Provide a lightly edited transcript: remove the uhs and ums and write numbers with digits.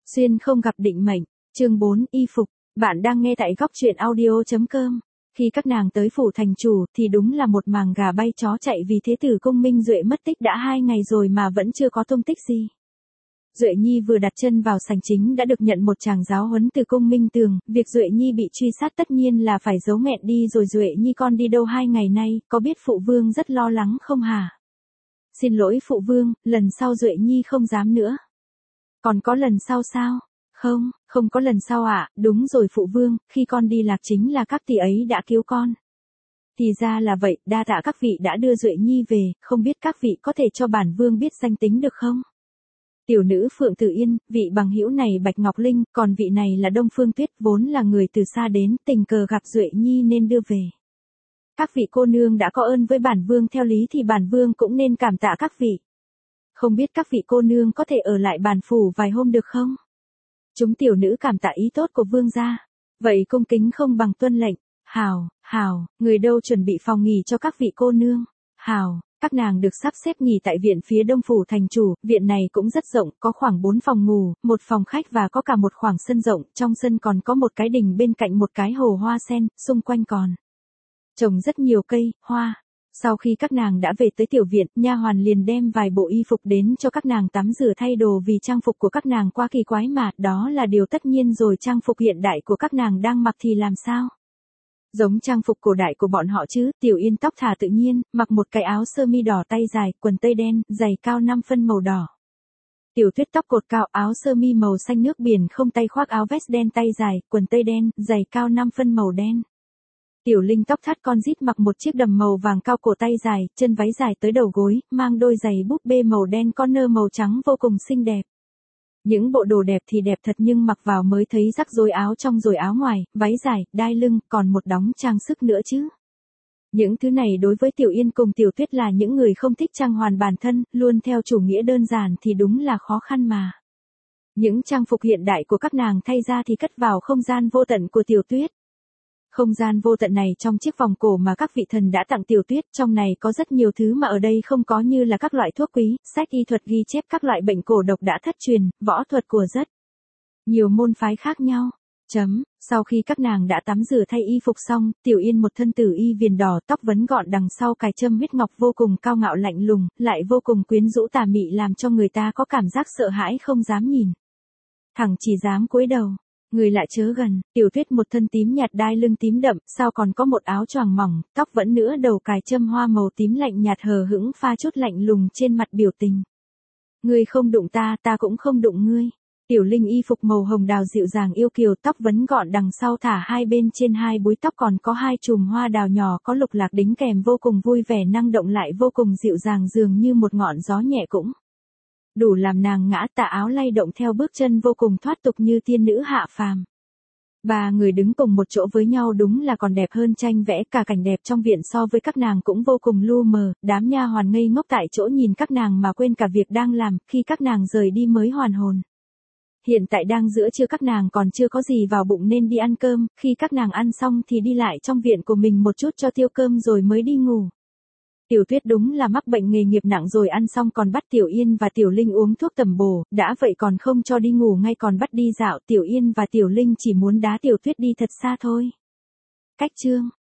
Xuyên không gặp định mệnh, chương 4, y phục, bạn đang nghe tại góc truyện audio.com. Khi các nàng tới phủ thành chủ thì đúng là một màng gà bay chó chạy vì thế tử cung Minh Duệ mất tích đã 2 ngày rồi mà vẫn chưa có tung tích gì. Duệ Nhi vừa đặt chân vào sảnh chính đã được nhận một tràng giáo huấn từ cung Minh Tường, việc Duệ Nhi bị truy sát tất nhiên là phải giấu nghẹn đi rồi. Duệ Nhi con đi đâu 2 ngày nay, có biết phụ vương rất lo lắng không hả? Xin lỗi phụ vương, lần sau Duệ Nhi không dám nữa. Còn có lần sau sao? Không có lần sau ạ, đúng rồi phụ vương, khi con đi lạc chính là các tỷ ấy đã cứu con. Thì ra là vậy, đa tạ các vị đã đưa Duệ Nhi về, không biết các vị có thể cho bản vương biết danh tính được không? Tiểu nữ Phượng Tử Yên, vị bằng hữu này Bạch Ngọc Linh, còn vị này là Đông Phương Tuyết, vốn là người từ xa đến, tình cờ gặp Duệ Nhi nên đưa về. Các vị cô nương đã có ơn với bản vương, theo lý thì bản vương cũng nên cảm tạ các vị. Không biết các vị cô nương có thể ở lại bản phủ vài hôm được không? Chúng tiểu nữ cảm tạ ý tốt của vương gia. Vậy cung kính không bằng tuân lệnh. Hào, người đâu chuẩn bị phòng nghỉ cho các vị cô nương. Hào, các nàng được sắp xếp nghỉ tại viện phía đông phủ thành chủ, viện này cũng rất rộng, có khoảng 4 phòng ngủ, 1 phòng khách và có cả một khoảng sân rộng, trong sân còn có một cái đình bên cạnh một cái hồ hoa sen, xung quanh còn trồng rất nhiều cây, hoa. Sau khi các nàng đã về tới tiểu viện, nha hoàn liền đem vài bộ y phục đến cho các nàng tắm rửa thay đồ vì trang phục của các nàng quá kỳ quái mà, đó là điều tất nhiên rồi. Trang phục hiện đại của các nàng đang mặc thì làm sao? Giống trang phục cổ đại của bọn họ chứ. Tiểu Yên tóc thả tự nhiên, mặc một cái áo sơ mi đỏ tay dài, quần tây đen, giày cao 5 phân màu đỏ. Tiểu Tuyết tóc cột cao, áo sơ mi màu xanh nước biển không tay khoác, áo vest đen tay dài, quần tây đen, giày cao 5 phân màu đen. Tiểu Linh tóc thắt con rít mặc một chiếc đầm màu vàng cao cổ tay dài, chân váy dài tới đầu gối, mang đôi giày búp bê màu đen con nơ màu trắng vô cùng xinh đẹp. Những bộ đồ đẹp thì đẹp thật nhưng mặc vào mới thấy rắc rối, áo trong rồi áo ngoài, váy dài, đai lưng, còn một đống trang sức nữa chứ. Những thứ này đối với Tiểu Yên cùng Tiểu Tuyết là những người không thích trang hoàn bản thân, luôn theo chủ nghĩa đơn giản thì đúng là khó khăn mà. Những trang phục hiện đại của các nàng thay ra thì cất vào không gian vô tận của Tiểu Tuyết. Không gian vô tận này trong chiếc vòng cổ mà các vị thần đã tặng Tiểu Tuyết, trong này có rất nhiều thứ mà ở đây không có, như là các loại thuốc quý, sách y thuật ghi chép các loại bệnh cổ độc đã thất truyền, võ thuật của rất nhiều môn phái khác nhau. Sau khi các nàng đã tắm rửa thay y phục xong, Tiểu Yên một thân tử y viền đỏ, tóc vấn gọn đằng sau cài châm huyết ngọc, vô cùng cao ngạo lạnh lùng, lại vô cùng quyến rũ tà mị, làm cho người ta có cảm giác sợ hãi không dám nhìn. Thẳng chỉ dám cúi đầu. Người lạ chớ gần. Tiểu Tuyết một thân tím nhạt, đai lưng tím đậm, sau còn có một áo choàng mỏng, tóc vẫn nữa, đầu cài châm hoa màu tím lạnh nhạt, hờ hững pha chút lạnh lùng trên mặt, biểu tình. Ngươi không đụng ta, ta cũng không đụng ngươi. Tiểu Linh y phục màu hồng đào dịu dàng yêu kiều, tóc vấn gọn đằng sau thả hai bên, trên hai búi tóc còn có 2 chùm hoa đào nhỏ có lục lạc đính kèm, vô cùng vui vẻ năng động lại vô cùng dịu dàng, dường như một ngọn gió nhẹ cũng đủ làm nàng ngã. Tà áo lay động theo bước chân vô cùng thoát tục như tiên nữ hạ phàm. 3 người đứng cùng một chỗ với nhau đúng là còn đẹp hơn tranh vẽ, cả cảnh đẹp trong viện so với các nàng cũng vô cùng lu mờ, đám nha hoàn ngây ngốc tại chỗ nhìn các nàng mà quên cả việc đang làm, khi các nàng rời đi mới hoàn hồn. Hiện tại đang giữa trưa, các nàng còn chưa có gì vào bụng nên đi ăn cơm, khi các nàng ăn xong thì đi lại trong viện của mình một chút cho tiêu cơm rồi mới đi ngủ. Tiểu Tuyết đúng là mắc bệnh nghề nghiệp nặng rồi, ăn xong còn bắt Tiểu Yên và Tiểu Linh uống thuốc tầm bổ, đã vậy còn không cho đi ngủ ngay, còn bắt đi dạo. Tiểu Yên và Tiểu Linh chỉ muốn đá Tiểu Tuyết đi thật xa thôi. Cách chương